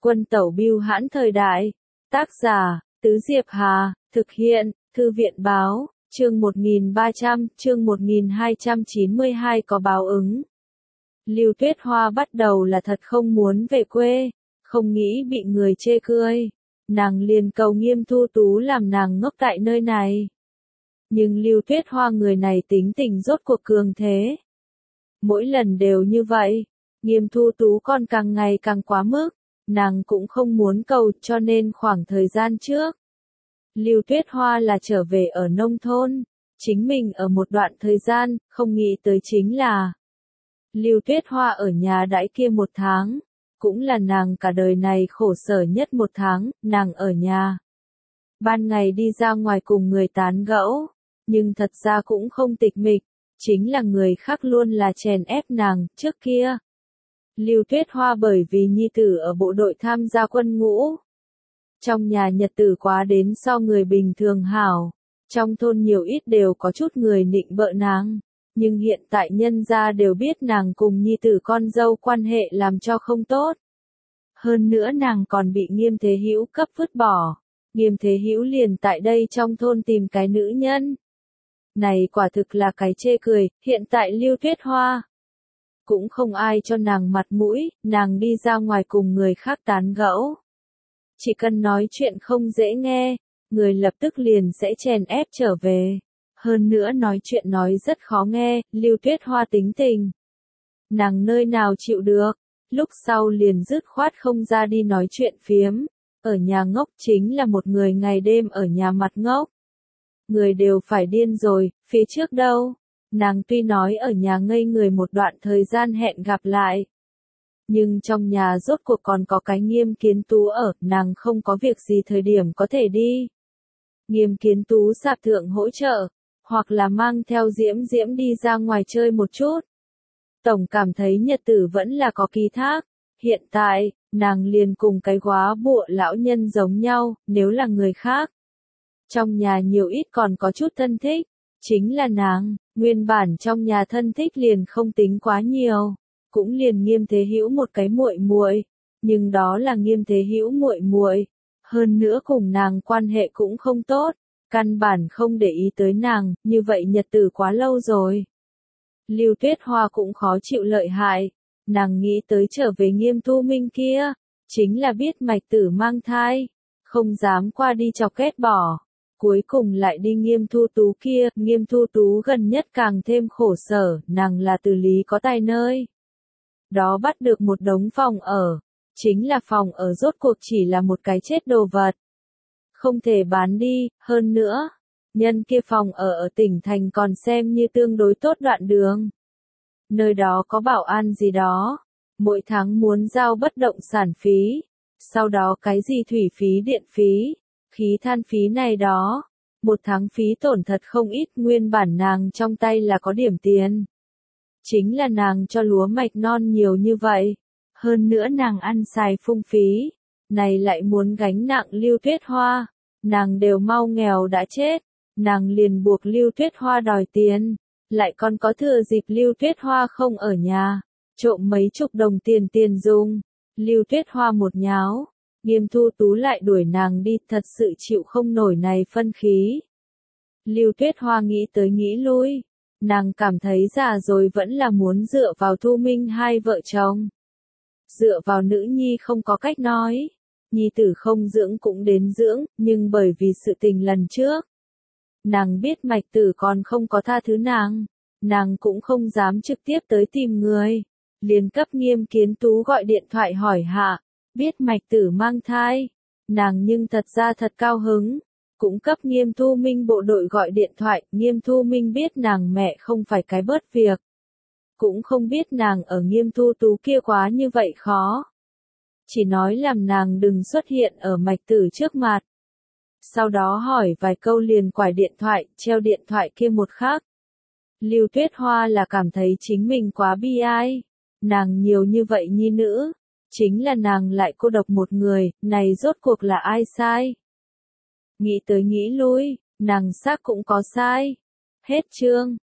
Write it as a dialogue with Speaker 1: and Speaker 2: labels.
Speaker 1: Quân tẩu bưu hãn thời đại. Tác giả, Tứ Diệp Hà, thực hiện, Thư viện báo, chương 1300, chương 1292 có báo ứng. Lưu Tuyết Hoa bắt đầu là thật không muốn về quê, không nghĩ bị người chê cười. Nàng liền cầu Nghiêm Thu Tú làm nàng ngốc tại nơi này. Nhưng Lưu Tuyết Hoa người này tính tình rốt cuộc cường thế. Mỗi lần đều như vậy, Nghiêm Thu Tú còn càng ngày càng quá mức, nàng cũng không muốn cầu, cho nên khoảng thời gian trước. Lưu Tuyết Hoa là trở về ở nông thôn, chính mình ở một đoạn thời gian, không nghĩ tới chính là Lưu Tuyết Hoa ở nhà đãi kia 1 tháng, cũng là nàng cả đời này khổ sở nhất 1 tháng, nàng ở nhà. Ban ngày đi ra ngoài cùng người tán gẫu, nhưng thật ra cũng không tịch mịch, chính là người khác luôn là chèn ép nàng, trước kia. Lưu Tuyết Hoa bởi vì nhi tử ở bộ đội tham gia quân ngũ. Trong nhà nhật tử quá đến so người bình thường hảo, trong thôn nhiều ít đều có chút người nịnh bợ nàng, nhưng hiện tại nhân gia đều biết nàng cùng nhi tử con dâu quan hệ làm cho không tốt. Hơn nữa nàng còn bị Nghiêm Thế Hữu cấp vứt bỏ, Nghiêm Thế Hữu liền tại đây trong thôn tìm cái nữ nhân. Này quả thực là cái chê cười, hiện tại Lưu Tuyết Hoa cũng không ai cho nàng mặt mũi, nàng đi ra ngoài cùng người khác tán gẫu. Chỉ cần nói chuyện không dễ nghe, người lập tức liền sẽ chèn ép trở về. Hơn nữa nói chuyện nói rất khó nghe, Lưu Tuyết Hoa tính tình. Nàng nơi nào chịu được, lúc sau liền dứt khoát không ra đi nói chuyện phiếm. Ở nhà ngốc chính là một người ngày đêm ở nhà mặt ngốc. Người đều phải điên rồi, phía trước đâu. Nàng tuy nói ở nhà ngây người một đoạn thời gian hẹn gặp lại. Nhưng trong nhà rốt cuộc còn có cái Nghiêm Kiến Tú ở, nàng không có việc gì thời điểm có thể đi. Nghiêm Kiến Tú sạp thượng hỗ trợ, hoặc là mang theo Diễm Diễm đi ra ngoài chơi một chút. Tổng cảm thấy nhật tử vẫn là có ký thác. Hiện tại, nàng liền cùng cái góa bụa lão nhân giống nhau, nếu là người khác. Trong nhà nhiều ít còn có chút thân thích, chính là nàng, nguyên bản trong nhà thân thích liền không tính quá nhiều, cũng liền Nghiêm Thế Hữu một cái muội muội, nhưng đó là Nghiêm Thế Hữu muội muội, hơn nữa cùng nàng quan hệ cũng không tốt, căn bản không để ý tới nàng, như vậy nhật tử quá lâu rồi. Lưu Tuyết Hoa cũng khó chịu lợi hại, nàng nghĩ tới trở về Nghiêm Thu Minh kia, chính là biết Mạch Tử mang thai, không dám qua đi chọc ghét bỏ. Cuối cùng lại đi Nghiêm Thu Tú kia, Nghiêm Thu Tú gần nhất càng thêm khổ sở, nàng là Từ Lý có tài nơi. Đó bắt được một đống phòng ở, chính là phòng ở rốt cuộc chỉ là một cái chết đồ vật. Không thể bán đi, hơn nữa, nhân kia phòng ở tỉnh thành còn xem như tương đối tốt đoạn đường. Nơi đó có bảo an gì đó, mỗi tháng muốn giao bất động sản phí, sau đó cái gì thủy phí điện phí. Khí than phí này đó, 1 tháng phí tổn thật không ít, nguyên bản nàng trong tay là có điểm tiền. Chính là nàng cho lúa mạch non nhiều như vậy, hơn nữa nàng ăn xài phung phí, này lại muốn gánh nặng Lưu Tuyết Hoa, nàng đều mau nghèo đã chết, nàng liền buộc Lưu Tuyết Hoa đòi tiền, lại còn có thừa dịp Lưu Tuyết Hoa không ở nhà, trộm mấy chục đồng tiền dùng, Lưu Tuyết Hoa một nháo. Nghiêm Thu Tú lại đuổi nàng đi, thật sự chịu không nổi này phân khí. Lưu Tuyết Hoa nghĩ tới nghĩ lui, nàng cảm thấy già rồi vẫn là muốn dựa vào Thu Minh hai vợ chồng. Dựa vào nữ nhi không có cách nói, nhi tử không dưỡng cũng đến dưỡng, nhưng bởi vì sự tình lần trước. Nàng biết Mạch Tử còn không có tha thứ nàng cũng không dám trực tiếp tới tìm người, liền cấp Nghiêm Kiến Tú gọi điện thoại hỏi hạ. Biết Mạch Tử mang thai, nàng nhưng thật ra thật cao hứng, cũng cấp Nghiêm Thu Minh bộ đội gọi điện thoại, Nghiêm Thu Minh biết nàng mẹ không phải cái bớt việc. Cũng không biết nàng ở Nghiêm Thu Tú kia quá như vậy khó. Chỉ nói làm nàng đừng xuất hiện ở Mạch Tử trước mặt. Sau đó hỏi vài câu liền quải điện thoại, treo điện thoại kia một khắc. Lưu Tuyết Hoa là cảm thấy chính mình quá bi ai, nàng nhiều như vậy nhi nữ. Chính là nàng lại cô độc một người, này rốt cuộc là ai sai? Nghĩ tới nghĩ lui, nàng xác cũng có sai. Hết chương.